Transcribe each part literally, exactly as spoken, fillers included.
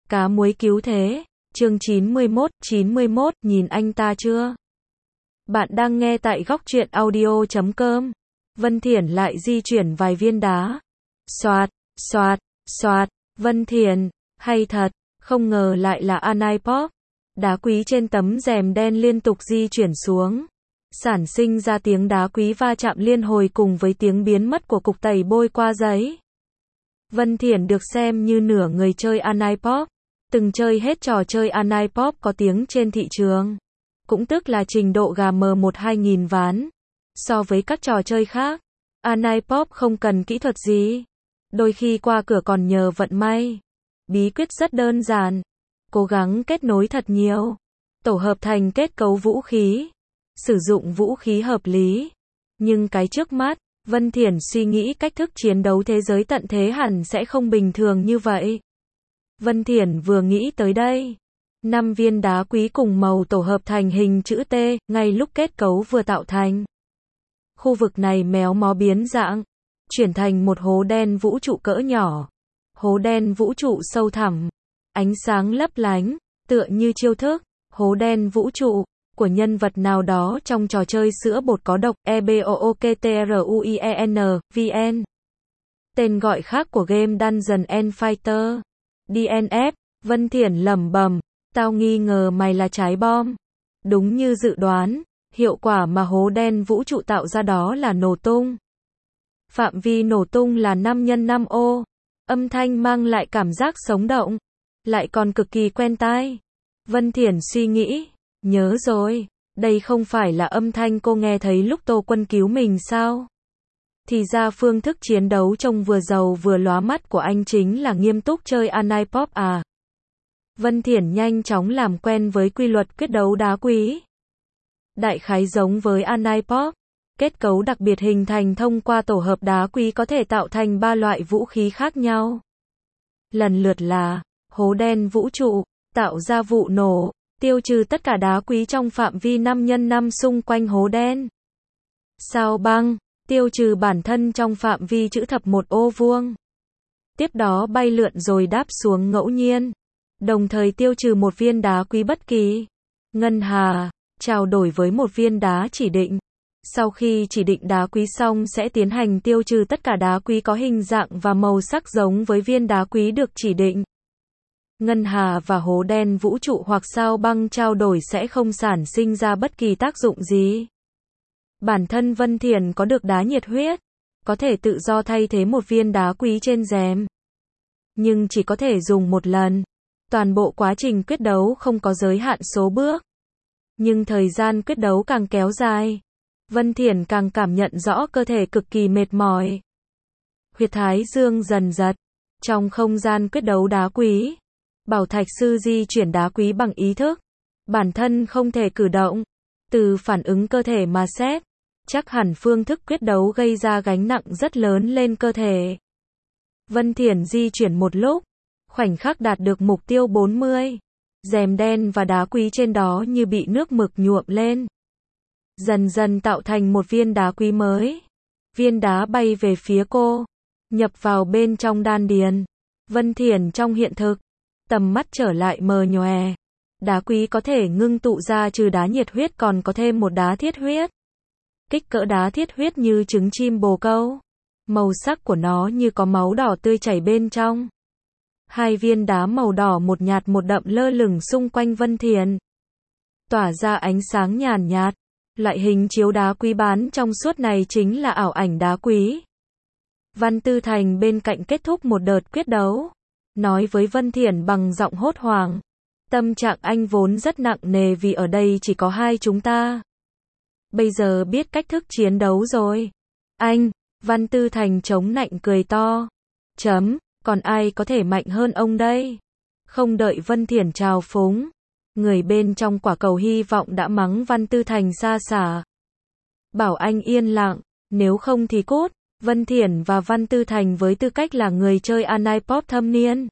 Cá muối cứu thế, chương chín mươi mốt, chín mươi mốt, nhìn anh ta chưa? Bạn đang nghe tại góc truyện audio chấm com. Vân Thiển lại di chuyển vài viên đá. Xoạt, xoạt, xoạt, Vân Thiển, hay thật, không ngờ lại là Anipop. Đá quý trên tấm rèm đen liên tục di chuyển xuống, sản sinh ra tiếng đá quý va chạm liên hồi cùng với tiếng biến mất của cục tẩy bôi qua giấy. Vân Thiển được xem như nửa người chơi Anipop, từng chơi hết trò chơi Anipop có tiếng trên thị trường, cũng tức là trình độ gà mờ một hai nghìn ván. So với các trò chơi khác, Anipop không cần kỹ thuật gì, đôi khi qua cửa còn nhờ vận may. Bí quyết rất đơn giản, cố gắng kết nối thật nhiều, tổ hợp thành kết cấu vũ khí, sử dụng vũ khí hợp lý. Nhưng cái trước mắt, Vân Thiển suy nghĩ cách thức chiến đấu thế giới tận thế hẳn sẽ không bình thường như vậy. Vân Thiển vừa nghĩ tới đây, năm viên đá quý cùng màu tổ hợp thành hình chữ T, ngay lúc kết cấu vừa tạo thành. Khu vực này méo mó biến dạng, chuyển thành một hố đen vũ trụ cỡ nhỏ. Hố đen vũ trụ sâu thẳm, ánh sáng lấp lánh, tựa như chiêu thức, hố đen vũ trụ của nhân vật nào đó trong trò chơi sữa bột có độc, E B O O K T R U I E N, V N. Tên gọi khác của game Dungeon and Fighter, D N F. Vân Thiển lẩm bẩm, tao nghi ngờ mày là trái bom. Đúng như dự đoán, hiệu quả mà hố đen vũ trụ tạo ra đó là nổ tung. Phạm vi nổ tung là năm nhân năm ô. Âm thanh mang lại cảm giác sống động, lại còn cực kỳ quen tai. Vân Thiển suy nghĩ, nhớ rồi, đây không phải là âm thanh cô nghe thấy lúc Tô Quân cứu mình sao? Thì ra phương thức chiến đấu trông vừa giàu vừa lóa mắt của anh chính là nghiêm túc chơi Anipop à? Vân Thiển nhanh chóng làm quen với quy luật quyết đấu đá quý. Đại khái giống với Anipop, kết cấu đặc biệt hình thành thông qua tổ hợp đá quý có thể tạo thành ba loại vũ khí khác nhau. Lần lượt là hố đen vũ trụ, tạo ra vụ nổ, tiêu trừ tất cả đá quý trong phạm vi năm nhân năm xung quanh hố đen. Sao băng, tiêu trừ bản thân trong phạm vi chữ thập một ô vuông. Tiếp đó bay lượn rồi đáp xuống ngẫu nhiên, đồng thời tiêu trừ một viên đá quý bất kỳ. Ngân hà, trao đổi với một viên đá chỉ định. Sau khi chỉ định đá quý xong sẽ tiến hành tiêu trừ tất cả đá quý có hình dạng và màu sắc giống với viên đá quý được chỉ định. Ngân hà và hố đen vũ trụ hoặc sao băng trao đổi sẽ không sản sinh ra bất kỳ tác dụng gì. Bản thân Vân Thiển có được đá nhiệt huyết, có thể tự do thay thế một viên đá quý trên rèm. Nhưng chỉ có thể dùng một lần. Toàn bộ quá trình quyết đấu không có giới hạn số bước. Nhưng thời gian quyết đấu càng kéo dài, Vân Thiển càng cảm nhận rõ cơ thể cực kỳ mệt mỏi. Huyệt thái dương dần giật. Trong không gian quyết đấu đá quý, Bảo Thạch Sư di chuyển đá quý bằng ý thức. Bản thân không thể cử động. Từ phản ứng cơ thể mà xét, chắc hẳn phương thức quyết đấu gây ra gánh nặng rất lớn lên cơ thể. Vân Thiển di chuyển một lúc, khoảnh khắc đạt được mục tiêu bốn mươi. Rèm đen và đá quý trên đó như bị nước mực nhuộm lên, dần dần tạo thành một viên đá quý mới. Viên đá bay về phía cô, nhập vào bên trong đan điền. Vân Thiển trong hiện thực, tầm mắt trở lại mờ nhòe. Đá quý có thể ngưng tụ ra trừ đá nhiệt huyết còn có thêm một đá thiết huyết. Kích cỡ đá thiết huyết như trứng chim bồ câu. Màu sắc của nó như có máu đỏ tươi chảy bên trong. Hai viên đá màu đỏ một nhạt một đậm lơ lửng xung quanh Vân Thiển, tỏa ra ánh sáng nhàn nhạt. Loại hình chiếu đá quý bán trong suốt này chính là ảo ảnh đá quý. Văn Tư Thành bên cạnh kết thúc một đợt quyết đấu, nói với Vân Thiển bằng giọng hốt hoảng. Tâm trạng anh vốn rất nặng nề vì ở đây chỉ có hai chúng ta. Bây giờ biết cách thức chiến đấu rồi. Anh, Văn Tư Thành chống nạnh cười to. Chấm, còn ai có thể mạnh hơn ông đây? Không đợi Vân Thiển trào phúng, người bên trong quả cầu hy vọng đã mắng Văn Tư Thành xa xả. Bảo anh yên lặng, nếu không thì cút. Vân Thiển và Văn Tư Thành với tư cách là người chơi Anipop thâm niên.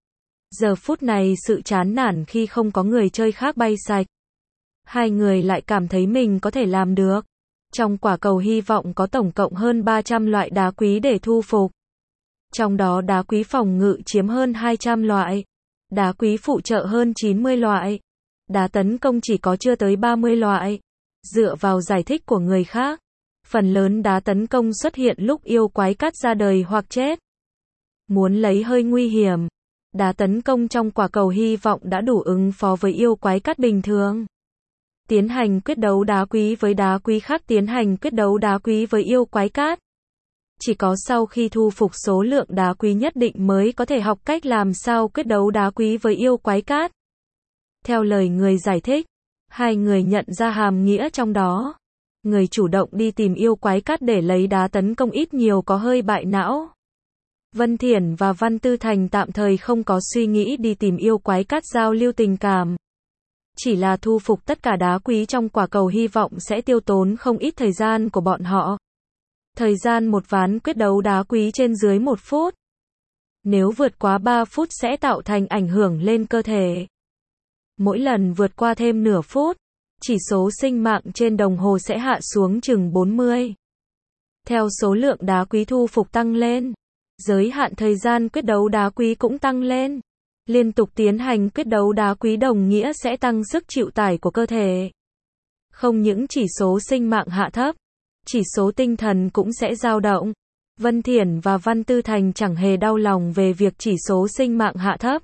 Giờ phút này sự chán nản khi không có người chơi khác bay sạch. Hai người lại cảm thấy mình có thể làm được. Trong quả cầu hy vọng có tổng cộng hơn ba trăm loại đá quý để thu phục. Trong đó đá quý phòng ngự chiếm hơn hai trăm loại. Đá quý phụ trợ hơn chín mươi loại. Đá tấn công chỉ có chưa tới ba mươi loại. Dựa vào giải thích của người khác, phần lớn đá tấn công xuất hiện lúc yêu quái cát ra đời hoặc chết. Muốn lấy hơi nguy hiểm, đá tấn công trong quả cầu hy vọng đã đủ ứng phó với yêu quái cát bình thường. Tiến hành quyết đấu đá quý với đá quý khác tiến hành quyết đấu đá quý với yêu quái cát. Chỉ có sau khi thu phục số lượng đá quý nhất định mới có thể học cách làm sao quyết đấu đá quý với yêu quái cát. Theo lời người giải thích, hai người nhận ra hàm nghĩa trong đó. Người chủ động đi tìm yêu quái cát để lấy đá tấn công ít nhiều có hơi bại não. Vân Thiển và Văn Tư Thành tạm thời không có suy nghĩ đi tìm yêu quái cát giao lưu tình cảm. Chỉ là thu phục tất cả đá quý trong quả cầu hy vọng sẽ tiêu tốn không ít thời gian của bọn họ. Thời gian một ván quyết đấu đá quý trên dưới một phút. Nếu vượt quá ba phút sẽ tạo thành ảnh hưởng lên cơ thể. Mỗi lần vượt qua thêm nửa phút, chỉ số sinh mạng trên đồng hồ sẽ hạ xuống chừng bốn mươi. Theo số lượng đá quý thu phục tăng lên, giới hạn thời gian quyết đấu đá quý cũng tăng lên. Liên tục tiến hành quyết đấu đá quý đồng nghĩa sẽ tăng sức chịu tải của cơ thể. Không những chỉ số sinh mạng hạ thấp, chỉ số tinh thần cũng sẽ dao động. Vân Thiển và Văn Tư Thành chẳng hề đau lòng về việc chỉ số sinh mạng hạ thấp.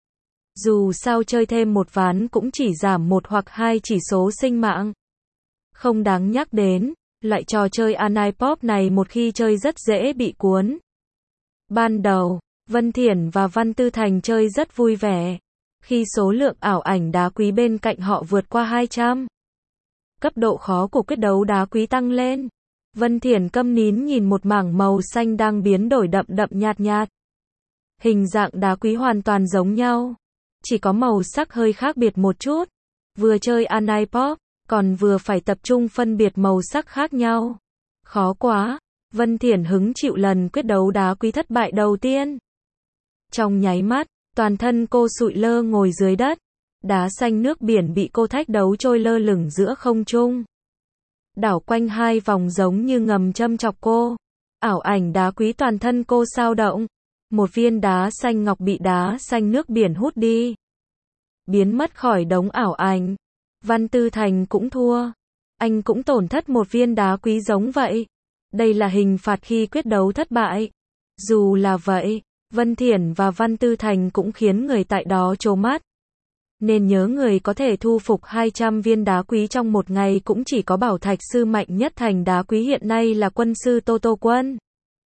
Dù sao chơi thêm một ván cũng chỉ giảm một hoặc hai chỉ số sinh mạng. Không đáng nhắc đến, loại trò chơi Anipop này một khi chơi rất dễ bị cuốn. Ban đầu, Vân Thiển và Văn Tư Thành chơi rất vui vẻ. Khi số lượng ảo ảnh đá quý bên cạnh họ vượt qua hai trăm, cấp độ khó của quyết đấu đá quý tăng lên. Vân Thiển câm nín nhìn một mảng màu xanh đang biến đổi đậm đậm nhạt nhạt. Hình dạng đá quý hoàn toàn giống nhau, chỉ có màu sắc hơi khác biệt một chút. Vừa chơi Anipop, còn vừa phải tập trung phân biệt màu sắc khác nhau. Khó quá. Vân Thiển hứng chịu lần quyết đấu đá quý thất bại đầu tiên. Trong nháy mắt, toàn thân cô sụi lơ ngồi dưới đất. Đá xanh nước biển bị cô thách đấu trôi lơ lửng giữa không trung. Đảo quanh hai vòng giống như ngầm châm chọc cô. Ảo ảnh đá quý toàn thân cô sao động. Một viên đá xanh ngọc bị đá xanh nước biển hút đi. Biến mất khỏi đống ảo ảnh. Văn Tư Thành cũng thua. Anh cũng tổn thất một viên đá quý giống vậy. Đây là hình phạt khi quyết đấu thất bại. Dù là vậy, Vân Thiển và Văn Tư Thành cũng khiến người tại đó trố mắt. Nên nhớ người có thể thu phục hai trăm viên đá quý trong một ngày cũng chỉ có bảo thạch sư mạnh nhất thành đá quý hiện nay là quân sư Tô Tô Quân.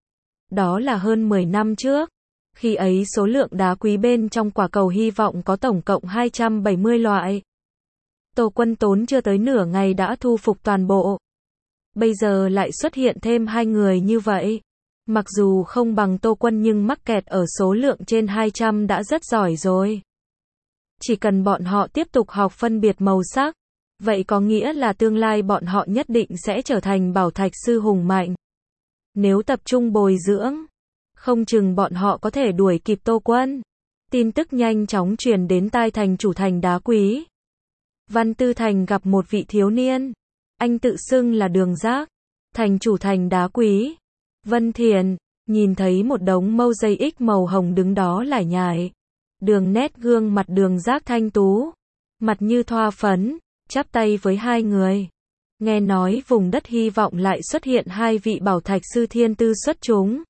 Đó là hơn mười năm trước. Khi ấy số lượng đá quý bên trong quả cầu hy vọng có tổng cộng hai trăm bảy mươi loại. Tô Quân tốn chưa tới nửa ngày đã thu phục toàn bộ. Bây giờ lại xuất hiện thêm hai người như vậy. Mặc dù không bằng Tô Quân nhưng mắc kẹt ở số lượng trên hai trăm đã rất giỏi rồi. Chỉ cần bọn họ tiếp tục học phân biệt màu sắc, vậy có nghĩa là tương lai bọn họ nhất định sẽ trở thành bảo thạch sư hùng mạnh. Nếu tập trung bồi dưỡng, không chừng bọn họ có thể đuổi kịp Tô Quân. Tin tức nhanh chóng truyền đến tai thành chủ thành đá quý. Văn Tư Thành gặp một vị thiếu niên. Anh tự xưng là Đường Giác, thành chủ thành đá quý. Vân Thiển, nhìn thấy một đống mâu dây ích màu hồng đứng đó lải nhải. Đường nét gương mặt Đường Giác thanh tú, mặt như thoa phấn, chắp tay với hai người. Nghe nói vùng đất hy vọng lại xuất hiện hai vị bảo thạch sư thiên tư xuất chúng.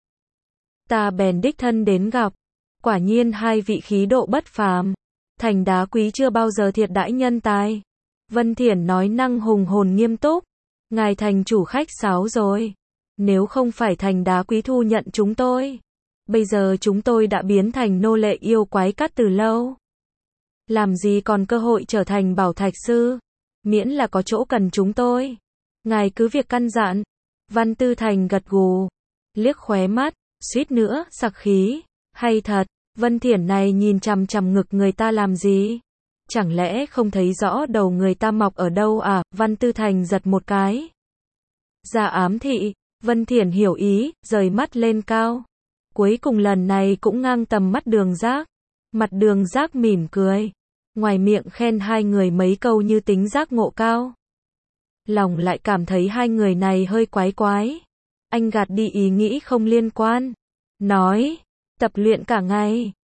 Ta bèn đích thân đến gặp. Quả nhiên hai vị khí độ bất phàm. Thành đá quý chưa bao giờ thiệt đãi nhân tài. Vân Thiển nói năng hùng hồn nghiêm túc. Ngài thành chủ khách sáo rồi. Nếu không phải thành đá quý thu nhận chúng tôi, bây giờ chúng tôi đã biến thành nô lệ yêu quái cát từ lâu. Làm gì còn cơ hội trở thành bảo thạch sư. Miễn là có chỗ cần chúng tôi, ngài cứ việc căn dặn. Văn Tư Thành gật gù, liếc khóe mắt, suýt nữa sặc khí. Hay thật, Vân Thiển này nhìn chằm chằm ngực người ta làm gì? Chẳng lẽ không thấy rõ đầu người ta mọc ở đâu à? Văn Tư Thành giật một cái. Ra ám thị. Vân Thiển hiểu ý, rời mắt lên cao. Cuối cùng lần này cũng ngang tầm mắt Đường Giác. Mặt Đường Giác mỉm cười. Ngoài miệng khen hai người mấy câu như tính giác ngộ cao. Lòng lại cảm thấy hai người này hơi quái quái. Anh gạt đi ý nghĩ không liên quan. Nói, tập luyện cả ngày.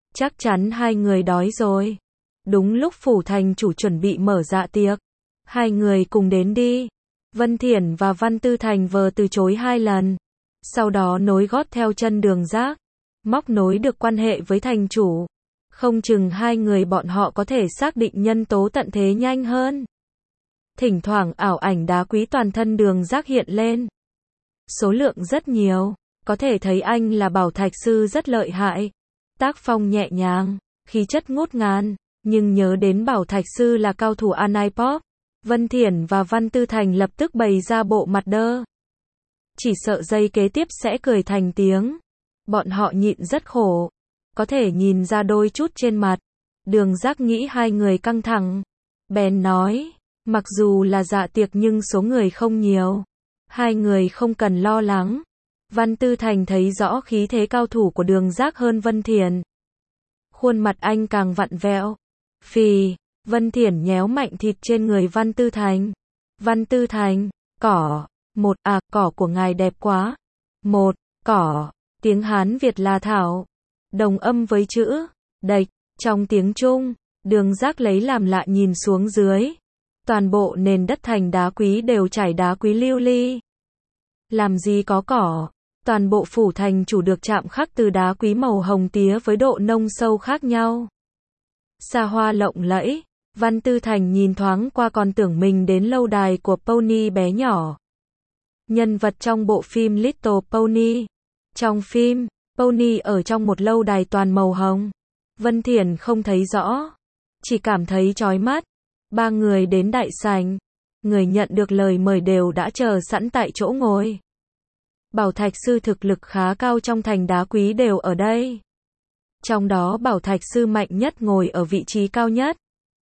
Chắc chắn hai người đói rồi. Đúng lúc phủ thành chủ chuẩn bị mở dạ tiệc. Hai người cùng đến đi. Vân Thiển và Văn Tư Thành vờ từ chối hai lần. Sau đó nối gót theo chân Đường Giác. Móc nối được quan hệ với thành chủ. Không chừng hai người bọn họ có thể xác định nhân tố tận thế nhanh hơn. Thỉnh thoảng ảo ảnh đá quý toàn thân Đường Giác hiện lên. Số lượng rất nhiều. Có thể thấy anh là bảo thạch sư rất lợi hại. Tác phong nhẹ nhàng, khí chất ngút ngàn. Nhưng nhớ đến bảo thạch sư là cao thủ Anipop. Vân Thiển và Văn Tư Thành lập tức bày ra bộ mặt đơ. Chỉ sợ giây kế tiếp sẽ cười thành tiếng. Bọn họ nhịn rất khổ. Có thể nhìn ra đôi chút trên mặt. Đường Giác nghĩ hai người căng thẳng. Bèn nói, mặc dù là dạ tiệc nhưng số người không nhiều. Hai người không cần lo lắng. Văn Tư Thành thấy rõ khí thế cao thủ của Đường Giác hơn Vân Thiển. Khuôn mặt anh càng vặn vẹo. Phì, Vân Thiển nhéo mạnh thịt trên người Văn Tư Thành. Văn Tư Thành, cỏ. Một, à, cỏ của ngài đẹp quá. Một, cỏ. Tiếng Hán Việt là thảo. Đồng âm với chữ, đạch. Trong tiếng Trung, Đường Giác lấy làm lạ nhìn xuống dưới. Toàn bộ nền đất thành đá quý đều trải đá quý lưu ly. Làm gì có cỏ. Toàn bộ phủ thành chủ được chạm khắc từ đá quý màu hồng tía với độ nông sâu khác nhau. Xa hoa lộng lẫy. Văn Tư Thành nhìn thoáng qua còn tưởng mình đến lâu đài của Pony bé nhỏ. Nhân vật trong bộ phim Little Pony. Trong phim, Pony ở trong một lâu đài toàn màu hồng. Vân Thiển không thấy rõ. Chỉ cảm thấy chói mắt. Ba người đến đại sảnh. Người nhận được lời mời đều đã chờ sẵn tại chỗ ngồi. Bảo thạch sư thực lực khá cao trong thành đá quý đều ở đây. Trong đó bảo thạch sư mạnh nhất ngồi ở vị trí cao nhất.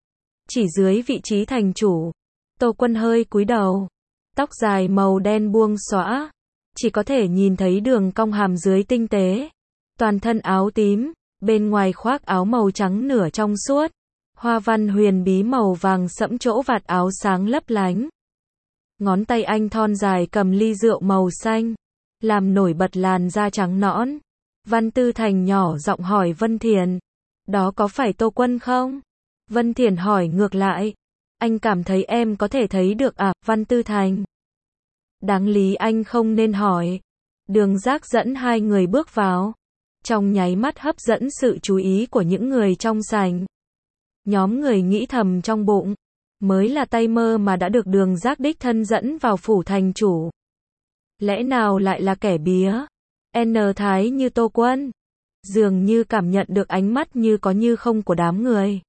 Chỉ dưới vị trí thành chủ. Tô Quân hơi cúi đầu. Tóc dài màu đen buông xõa. Chỉ có thể nhìn thấy đường cong hàm dưới tinh tế. Toàn thân áo tím. Bên ngoài khoác áo màu trắng nửa trong suốt. Hoa văn huyền bí màu vàng sẫm chỗ vạt áo sáng lấp lánh. Ngón tay anh thon dài cầm ly rượu màu xanh. Làm nổi bật làn da trắng nõn. Văn Tư Thành nhỏ giọng hỏi Vân Thiển. Đó có phải Tô Quân không? Vân Thiển hỏi ngược lại. Anh cảm thấy em có thể thấy được à, Văn Tư Thành? Đáng lý anh không nên hỏi. Đường Giác dẫn hai người bước vào. Trong nháy mắt hấp dẫn sự chú ý của những người trong sảnh. Nhóm người nghĩ thầm trong bụng. Mới là tay mơ mà đã được Đường Giác đích thân dẫn vào phủ thành chủ. Lẽ nào lại là kẻ bía? N thái như Tô Quân. Dường như cảm nhận được ánh mắt như có như không của đám người.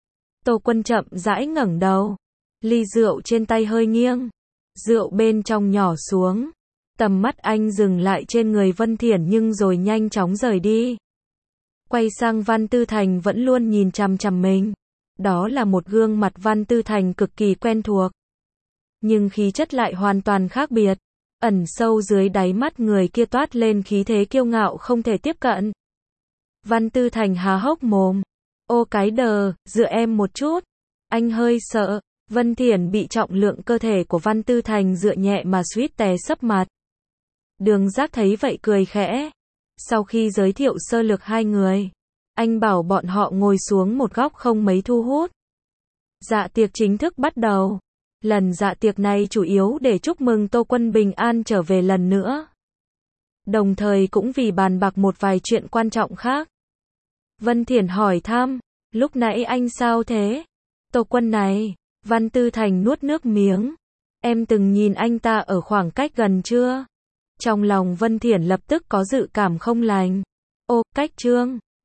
Tô Quân chậm rãi ngẩng đầu. Ly rượu trên tay hơi nghiêng. Rượu bên trong nhỏ xuống. Tầm mắt anh dừng lại trên người Vân Thiển nhưng rồi nhanh chóng rời đi. Quay sang Văn Tư Thành vẫn luôn nhìn chằm chằm mình. Đó là một gương mặt Văn Tư Thành cực kỳ quen thuộc. Nhưng khí chất lại hoàn toàn khác biệt. Ẩn sâu dưới đáy mắt người kia toát lên khí thế kiêu ngạo không thể tiếp cận. Văn Tư Thành há hốc mồm. Ô cái đờ, dựa em một chút. Anh hơi sợ. Vân Thiển bị trọng lượng cơ thể của Văn Tư Thành dựa nhẹ mà suýt té sấp mặt. Đường Giác thấy vậy cười khẽ. Sau khi giới thiệu sơ lược hai người, anh bảo bọn họ ngồi xuống một góc không mấy thu hút. Dạ tiệc chính thức bắt đầu. Lần dạ tiệc này chủ yếu để chúc mừng Tô Quân bình an trở về lần nữa. Đồng thời cũng vì bàn bạc một vài chuyện quan trọng khác. Vân Thiển hỏi thăm, lúc nãy anh sao thế? Tô Quân này, Văn Tư Thành nuốt nước miếng. Em từng nhìn anh ta ở khoảng cách gần chưa? Trong lòng Vân Thiển lập tức có dự cảm không lành. Ô, cách Trương.